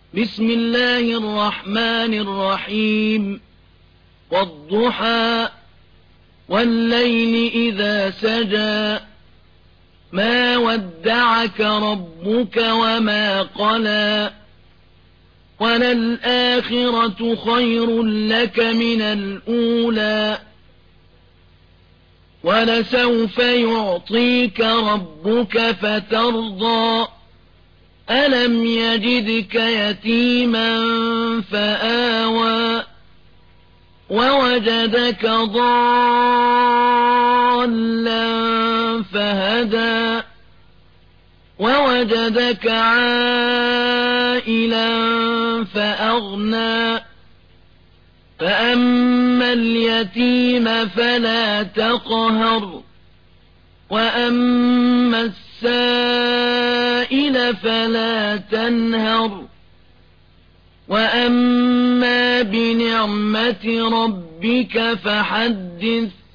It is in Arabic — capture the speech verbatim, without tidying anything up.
بسم الله الرحمن الرحيم والضحى والليل إذا سجى ما ودعك ربك وما قلى وللآخرة خير لك من الأولى ولسوف يعطيك ربك فترضى ألم يجدك يتيما فآوى ووجدك ضالا فهدى ووجدك عائلا فأغنى فأما اليتيم فلا تقهر وأما السائل فلا تنهر وأما بنعمة ربك فحدث